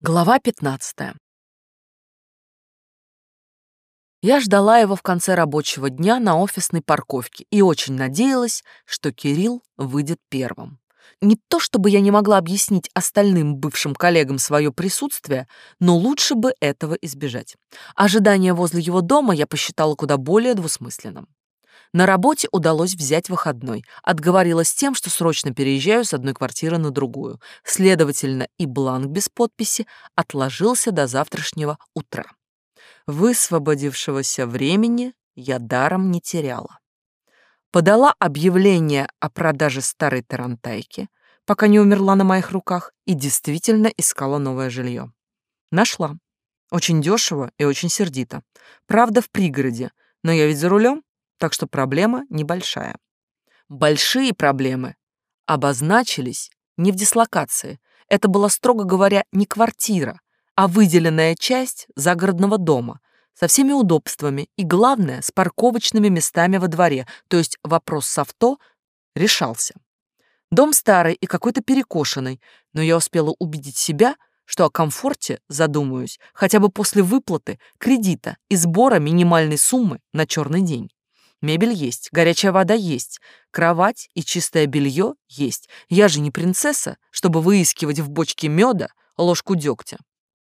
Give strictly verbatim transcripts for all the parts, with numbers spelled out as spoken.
Глава пятнадцатая. Я ждала его в конце рабочего дня на офисной парковке и очень надеялась, что Кирилл выйдет первым. Не то чтобы я не могла объяснить остальным бывшим коллегам свое присутствие, но лучше бы этого избежать. Ожидание возле его дома я посчитала куда более двусмысленным. На работе удалось взять выходной. Отговорилась тем, что срочно переезжаю с одной квартиры на другую. Следовательно, и бланк без подписи отложился до завтрашнего утра. Высвободившегося времени я даром не теряла. Подала объявление о продаже старой тарантайки, пока не умерла на моих руках, и действительно искала новое жилье. Нашла. Очень дешево и очень сердито. Правда, в пригороде, но я ведь за рулем, так что проблема небольшая. Большие проблемы обозначились не в дислокации. Это была, строго говоря, не квартира, а выделенная часть загородного дома со всеми удобствами и, главное, с парковочными местами во дворе, то есть вопрос с авто решался. Дом старый и какой-то перекошенный, но я успела убедить себя, что о комфорте задумаюсь хотя бы после выплаты кредита и сбора минимальной суммы на черный день. Мебель есть, горячая вода есть, кровать и чистое белье есть. Я же не принцесса, чтобы выискивать в бочке меда ложку дегтя.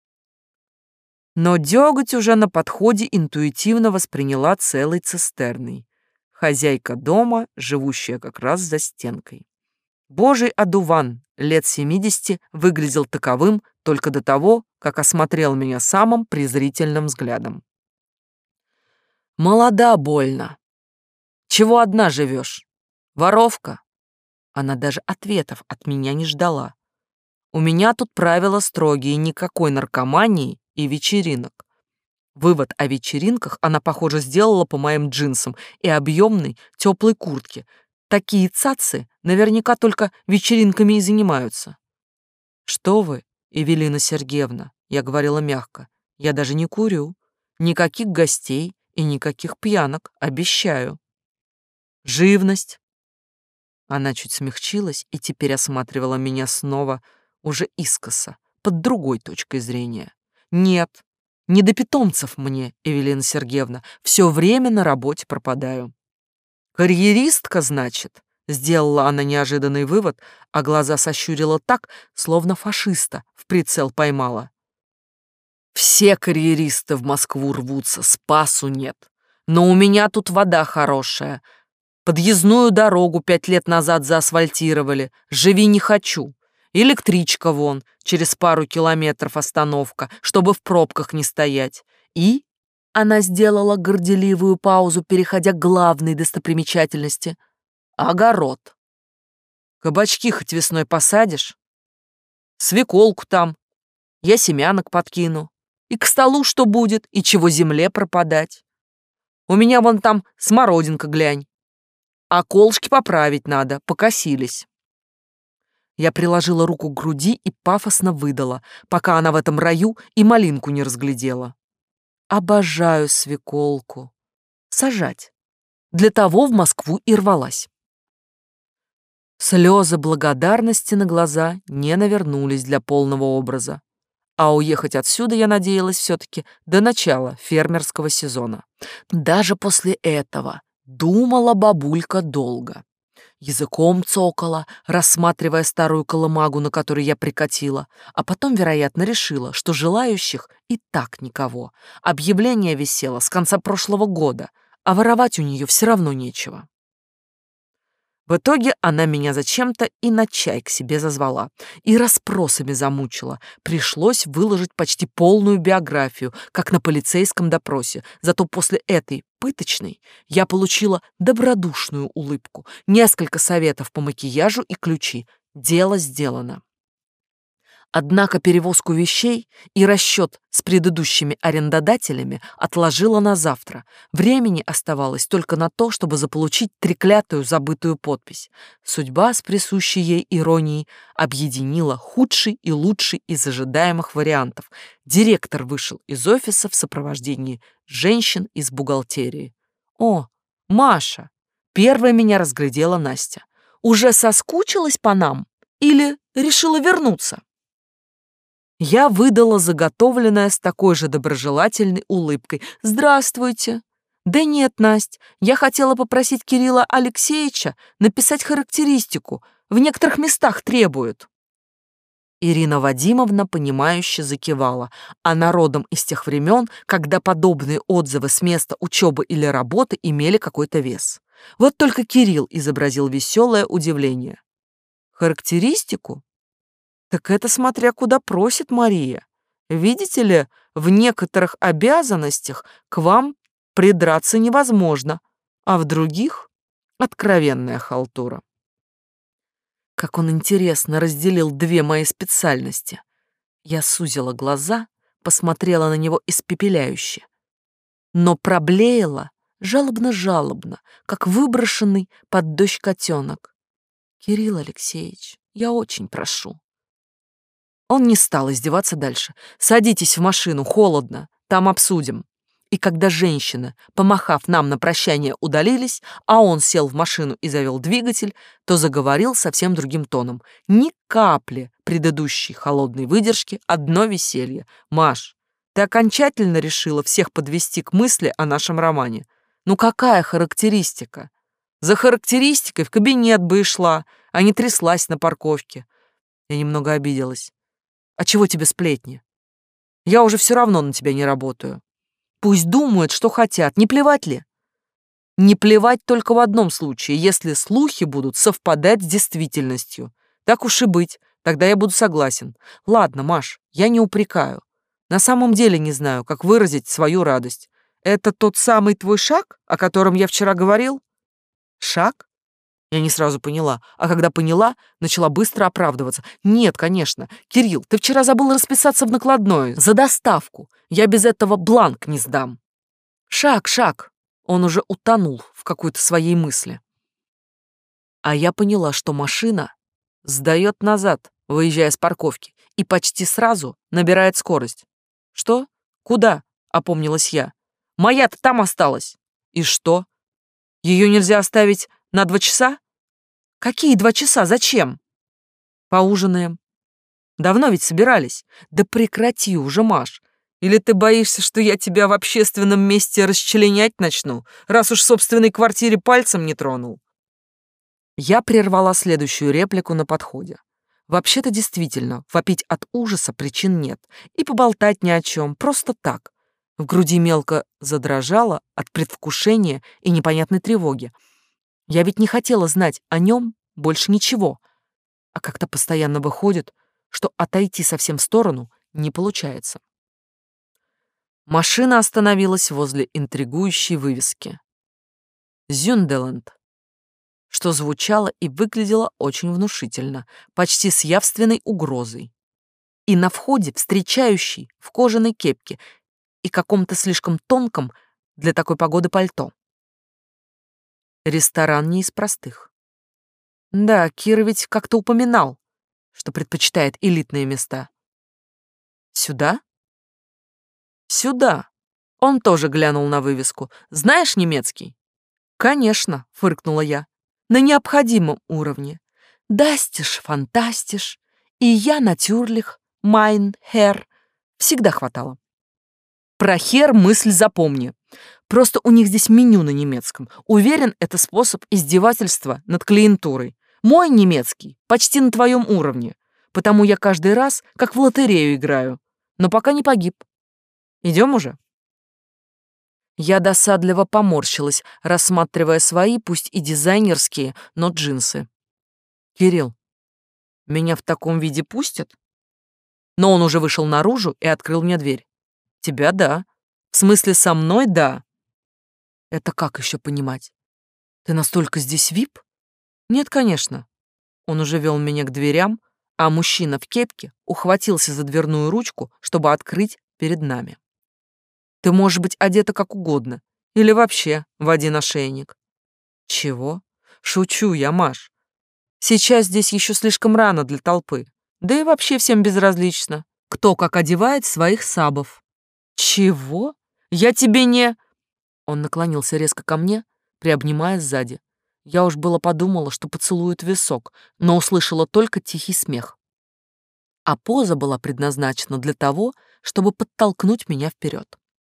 Но деготь уже на подходе интуитивно восприняла целой цистерной. Хозяйка дома, живущая как раз за стенкой. Божий одуван лет семидесяти выглядел таковым только до того, как осмотрел меня самым презрительным взглядом. Молода больно. Чего одна живешь? Воровка? Она даже ответов от меня не ждала. У меня тут правила строгие, никакой наркомании и вечеринок. Вывод о вечеринках она, похоже, сделала по моим джинсам и объемной теплой куртке. Такие цацы наверняка только вечеринками и занимаются. Что вы, Эвелина Сергеевна, я говорила мягко, я даже не курю. Никаких гостей и никаких пьянок, обещаю. Живность. Она чуть смягчилась и теперь осматривала меня снова, уже искоса, под другой точкой зрения. Нет, не до питомцев мне, Эвелина Сергеевна, все время на работе пропадаю. Карьеристка, значит? Сделала она неожиданный вывод, а глаза сощурила так, словно фашиста в прицел поймала. Все карьеристы в Москву рвутся, спасу нет. Но у меня тут вода хорошая. Подъездную дорогу пять лет назад заасфальтировали. Живи не хочу. Электричка вон, через пару километров остановка, чтобы в пробках не стоять. И она сделала горделивую паузу, переходя к главной достопримечательности. Огород. Кабачки хоть весной посадишь? Свеколку там. Я семянок подкину. И к столу что будет, и чего земле пропадать. У меня вон там смородинка, глянь. А колышки поправить надо, покосились. Я приложила руку к груди и пафосно выдала, пока она в этом раю и малинку не разглядела. Обожаю свеколку. Сажать. Для того в Москву и рвалась. Слезы благодарности на глаза не навернулись для полного образа. А уехать отсюда я надеялась все-таки до начала фермерского сезона. Даже после этого думала бабулька долго. Языком цокала, рассматривая старую колымагу, на которой я прикатила, а потом, вероятно, решила, что желающих и так никого. Объявление висело с конца прошлого года, а воровать у нее все равно нечего. В итоге она меня зачем-то и на чай к себе зазвала, и расспросами замучила. Пришлось выложить почти полную биографию, как на полицейском допросе. Зато после этой пыточной я получила добродушную улыбку, несколько советов по макияжу и ключи. Дело сделано. Однако перевозку вещей и расчет с предыдущими арендодателями отложила на завтра. Времени оставалось только на то, чтобы заполучить треклятую забытую подпись. Судьба с присущей ей иронией объединила худший и лучший из ожидаемых вариантов. Директор вышел из офиса в сопровождении женщин из бухгалтерии. «О, Маша!» Первой меня разглядела Настя. «Уже соскучилась по нам? Или решила вернуться?» Я выдала заготовленное с такой же доброжелательной улыбкой. «Здравствуйте». «Да нет, Насть, я хотела попросить Кирилла Алексеевича написать характеристику. В некоторых местах требуют». Ирина Вадимовна, понимающе закивала. Она родом из тех времен, когда подобные отзывы с места учебы или работы имели какой-то вес. Вот только Кирилл изобразил веселое удивление. «Характеристику? Так это смотря куда просит Мария. Видите ли, в некоторых обязанностях к вам придраться невозможно, а в других — откровенная халтура». Как он интересно разделил две мои специальности. Я сузила глаза, посмотрела на него испепеляюще, но проблеяла жалобно-жалобно, как выброшенный под дождь котенок. «Кирилл Алексеевич, я очень прошу». Он не стал издеваться дальше. «Садитесь в машину, холодно, там обсудим». И когда женщины, помахав нам на прощание, удалились, а он сел в машину и завел двигатель, то заговорил совсем другим тоном. Ни капли предыдущей холодной выдержки, одно веселье. «Маш, ты окончательно решила всех подвести к мысли о нашем романе? Ну какая характеристика? За характеристикой в кабинет бы и шла, а не тряслась на парковке». Я немного обиделась. «А чего тебе сплетни? Я уже все равно на тебя не работаю. Пусть думают, что хотят, не плевать ли?» «Не плевать только в одном случае, если слухи будут совпадать с действительностью. Так уж и быть, тогда я буду согласен. Ладно, Маш, я не упрекаю. На самом деле не знаю, как выразить свою радость. Это тот самый твой шаг, о котором я вчера говорил?» «Шаг?» Я не сразу поняла, а когда поняла, начала быстро оправдываться. «Нет, конечно. Кирилл, ты вчера забыл расписаться в накладной за доставку. Я без этого бланк не сдам». «Шаг, шаг». Он уже утонул в какой-то своей мысли. А я поняла, что машина сдаёт назад, выезжая с парковки, и почти сразу набирает скорость. «Что? Куда?» — опомнилась я. «Моя-то там осталась». «И что? Её нельзя оставить на два часа?» «Какие два часа? Зачем?» «Поужинаем». «Давно ведь собирались». «Да прекрати уже, Маш. Или ты боишься, что я тебя в общественном месте расчленять начну, раз уж в собственной квартире пальцем не тронул?» Я прервала следующую реплику на подходе. Вообще-то действительно, вопить от ужаса причин нет. И поболтать ни о чем, просто так. В груди мелко задрожало от предвкушения и непонятной тревоги. Я ведь не хотела знать о нем больше ничего. А как-то постоянно выходит, что отойти совсем в сторону не получается. Машина остановилась возле интригующей вывески «Зюнделанд», что звучало и выглядело очень внушительно, почти с явственной угрозой. И на входе встречающий в кожаной кепке и каком-то слишком тонком для такой погоды пальто. Ресторан не из простых. Да, Кира ведь как-то упоминал, что предпочитает элитные места. Сюда? Сюда. Он тоже глянул на вывеску. Знаешь немецкий? Конечно, фыркнула я. На необходимом уровне. Дастиш, фантастиш. И я натюрлих, майн, хер. Всегда хватало. Про хер мысль запомни. Просто у них здесь меню на немецком. Уверен, это способ издевательства над клиентурой. Мой немецкий почти на твоем уровне, потому я каждый раз как в лотерею играю, но пока не погиб. Идем уже?» Я досадливо поморщилась, рассматривая свои, пусть и дизайнерские, но джинсы. «Кирилл, меня в таком виде пустят?» Но он уже вышел наружу и открыл мне дверь. «Тебя — да. В смысле, со мной — да». «Это как еще понимать? Ты настолько здесь вип?» «Нет, конечно». Он уже вел меня к дверям, а мужчина в кепке ухватился за дверную ручку, чтобы открыть перед нами. «Ты можешь быть одета как угодно. Или вообще в один ошейник». «Чего?» «Шучу я, Маш. Сейчас здесь еще слишком рано для толпы. Да и вообще всем безразлично, кто как одевает своих сабов». «Чего? Я тебе не...» Он наклонился резко ко мне, приобнимая сзади. Я уж было подумала, что поцелует висок, но услышала только тихий смех. а поза была предназначена для того, чтобы подтолкнуть меня вперед.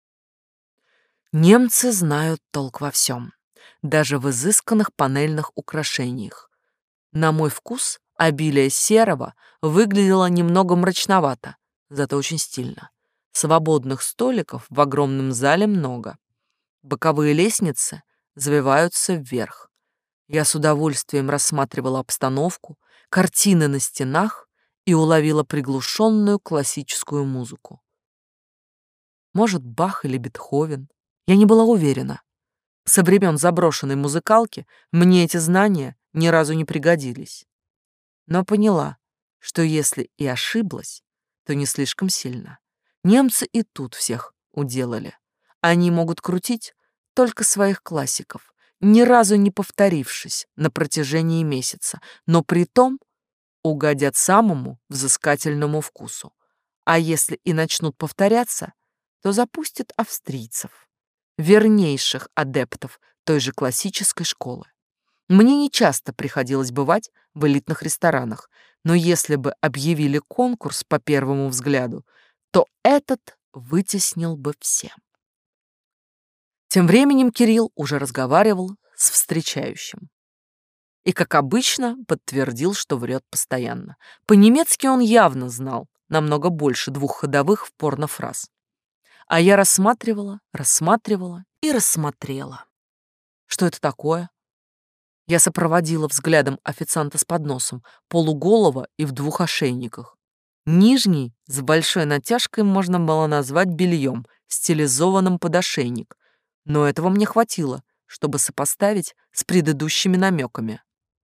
Немцы знают толк во всем, даже в изысканных панельных украшениях. На мой вкус обилие серого выглядело немного мрачновато, зато очень стильно. Свободных столиков в огромном зале много. Боковые лестницы завиваются вверх. Я с удовольствием рассматривала обстановку, картины на стенах и уловила приглушенную классическую музыку. Может, Бах или Бетховен? Я не была уверена. Со времен заброшенной музыкалки мне эти знания ни разу не пригодились. Но поняла, что если и ошиблась, то не слишком сильно. Немцы и тут всех уделали. Они могут крутить только своих классиков, ни разу не повторившись на протяжении месяца, но при том угодят самому взыскательному вкусу. А если и начнут повторяться, то запустят австрийцев, вернейших адептов той же классической школы. Мне нечасто приходилось бывать в элитных ресторанах, но если бы объявили конкурс по первому взгляду, то этот вытеснил бы все. Тем временем Кирилл уже разговаривал с встречающим. И, как обычно, подтвердил, что врет постоянно. По-немецки он явно знал намного больше двух ходовых в порнофраз. А я рассматривала, рассматривала и рассмотрела. Что это такое? Я сопроводила взглядом официанта с подносом, полуголого и в двух ошейниках. Нижний с большой натяжкой можно было назвать бельем, стилизованным под ошейник, но этого мне хватило, чтобы сопоставить с предыдущими намеками.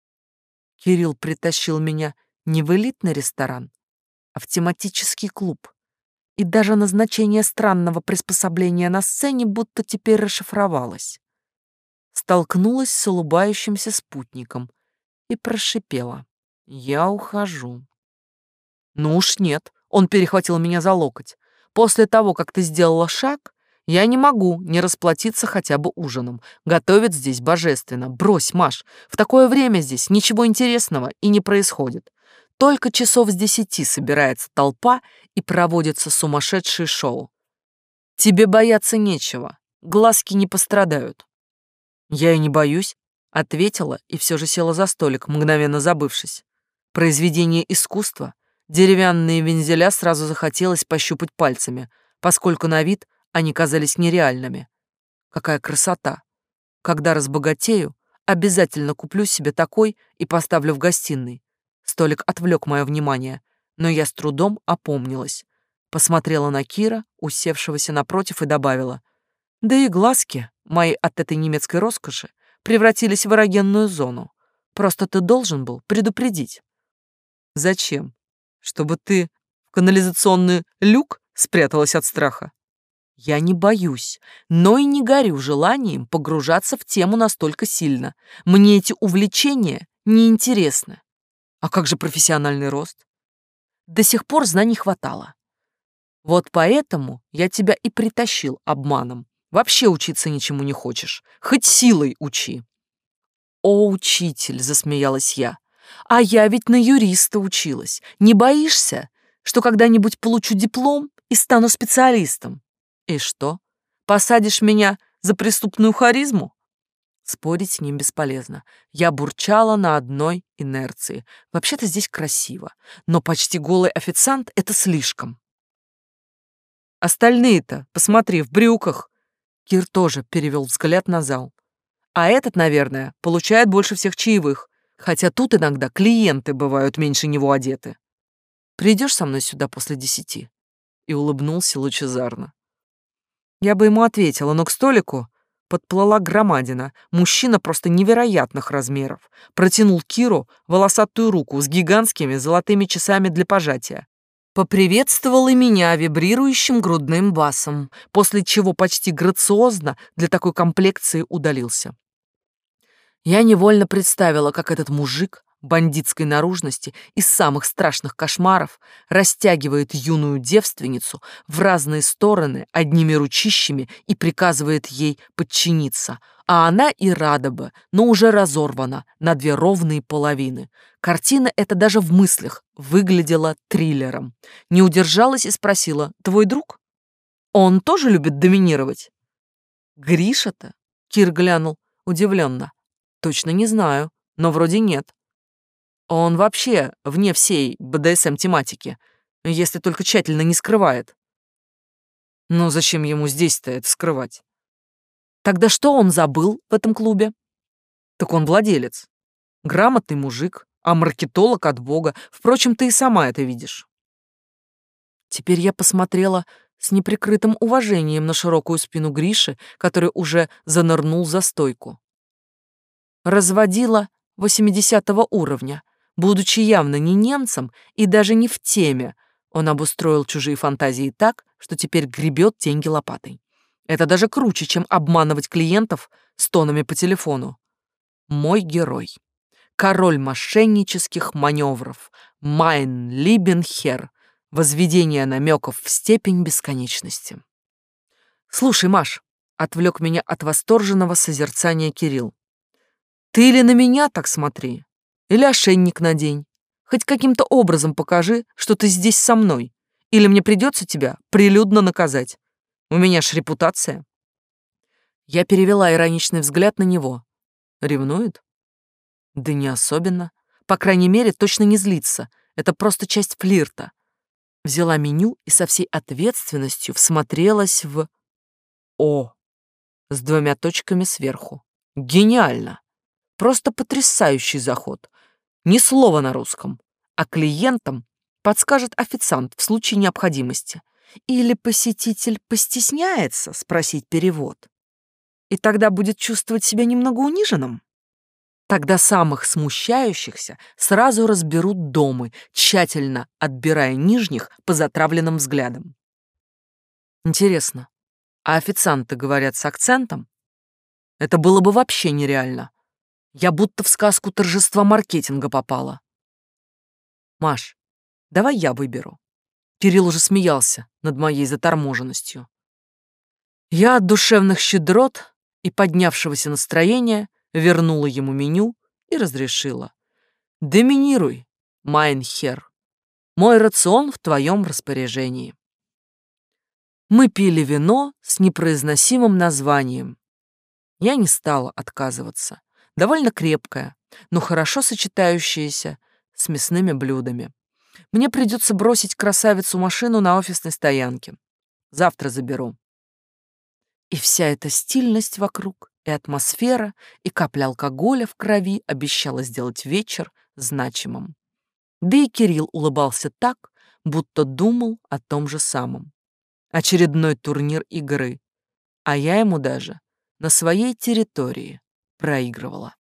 Кирилл притащил меня не в элитный ресторан, а в тематический клуб. И даже назначение странного приспособления на сцене будто теперь расшифровалось. Столкнулась с улыбающимся спутником и прошипела: «Я ухожу». Ну уж нет, он перехватил меня за локоть. «После того, как ты сделала шаг, я не могу не расплатиться хотя бы ужином. Готовят здесь божественно. Брось, Маш, в такое время здесь ничего интересного и не происходит. Только часов с десяти собирается толпа и проводится сумасшедшее шоу. Тебе бояться нечего, глазки не пострадают». «Я и не боюсь», — ответила и все же села за столик, мгновенно забывшись. Произведение искусства, деревянные вензеля сразу захотелось пощупать пальцами, поскольку на вид они казались нереальными. Какая красота! Когда разбогатею, обязательно куплю себе такой и поставлю в гостиной. Столик отвлек мое внимание, но я с трудом опомнилась. Посмотрела на Кира, усевшегося напротив, и добавила: «Да и глазки мои от этой немецкой роскоши превратились в эрогенную зону. Просто ты должен был предупредить». «Зачем? Чтобы ты в канализационный люк спряталась от страха?» «Я не боюсь, но и не горю желанием погружаться в тему настолько сильно. Мне эти увлечения неинтересны». «А как же профессиональный рост?» «До сих пор знаний хватало. Вот поэтому я тебя и притащил обманом. Вообще учиться ничему не хочешь, хоть силой учи». «О, учитель!» — засмеялась я. «А я ведь на юриста училась. Не боишься, что когда-нибудь получу диплом и стану специалистом? И что, посадишь меня за преступную харизму?» Спорить с ним бесполезно. Я бурчала на одной инерции. Вообще-то здесь красиво, но почти голый официант — это слишком. «Остальные-то, посмотри, в брюках». Кир тоже перевел взгляд на зал. «А этот, наверное, получает больше всех чаевых, хотя тут иногда клиенты бывают меньше него одеты. Придешь со мной сюда после десяти?» И улыбнулся лучезарно. Я бы ему ответила, но к столику подплыла громадина, мужчина просто невероятных размеров, протянул Киру волосатую руку с гигантскими золотыми часами для пожатия. Поприветствовал и меня вибрирующим грудным басом, после чего почти грациозно для такой комплекции удалился. Я невольно представила, как этот мужик бандитской наружности из самых страшных кошмаров растягивает юную девственницу в разные стороны одними ручищами и приказывает ей подчиниться, а она и рада бы, но уже разорвана на две ровные половины. Картина эта даже в мыслях выглядела триллером. Не удержалась и спросила: «Твой друг? Он тоже любит доминировать?» «Гриша-то?» — Кир глянул удивленно. «Точно не знаю, но вроде нет. Он вообще вне всей бэ дэ эс эм-тематики, если только тщательно не скрывает». «Ну зачем ему здесь-то это скрывать?» «Тогда что он забыл в этом клубе?» «Так он владелец. Грамотный мужик, а маркетолог от бога. Впрочем, ты и сама это видишь». Теперь я посмотрела с неприкрытым уважением на широкую спину Гриши, который уже занырнул за стойку. Разводила восьмидесятого уровня. Будучи явно не немцем и даже не в теме, он обустроил чужие фантазии так, что теперь гребет деньги лопатой. Это даже круче, чем обманывать клиентов с тонами по телефону. Мой герой. Король мошеннических маневров. Майн либен Хер. Возведение намеков в степень бесконечности. «Слушай, Маш», — отвлек меня от восторженного созерцания Кирилл, «ты или на меня так смотри, или ошейник надень. Хоть каким-то образом покажи, что ты здесь со мной, или мне придется тебя прилюдно наказать. У меня ж репутация». Я перевела ироничный взгляд на него. Ревнует? Да не особенно. По крайней мере, точно не злится. Это просто часть флирта. Взяла меню и со всей ответственностью всмотрелась в... О! С двумя точками сверху. Гениально! Просто потрясающий заход. Ни слова на русском. А клиентам подскажет официант в случае необходимости. Или посетитель постесняется спросить перевод. И тогда будет чувствовать себя немного униженным. Тогда самых смущающихся сразу разберут домы, тщательно отбирая нижних по затравленным взглядам. Интересно, а официанты говорят с акцентом? Это было бы вообще нереально. Я будто в сказку торжества маркетинга попала. Маш, давай я выберу. Кирилл уже смеялся над моей заторможенностью. Я от душевных щедрот и поднявшегося настроения вернула ему меню и разрешила. «Доминируй, Майнхер. Мой рацион в твоем распоряжении». Мы пили вино с непроизносимым названием. Я не стала отказываться. Довольно крепкое, но хорошо сочетающееся с мясными блюдами. Мне придется бросить красавицу машину на офисной стоянке. Завтра заберу. И вся эта стильность вокруг, и атмосфера, и капля алкоголя в крови обещала сделать вечер значимым. Да и Кирилл улыбался так, будто думал о том же самом. Очередной турнир игры, а я ему даже на своей территории проигрывала.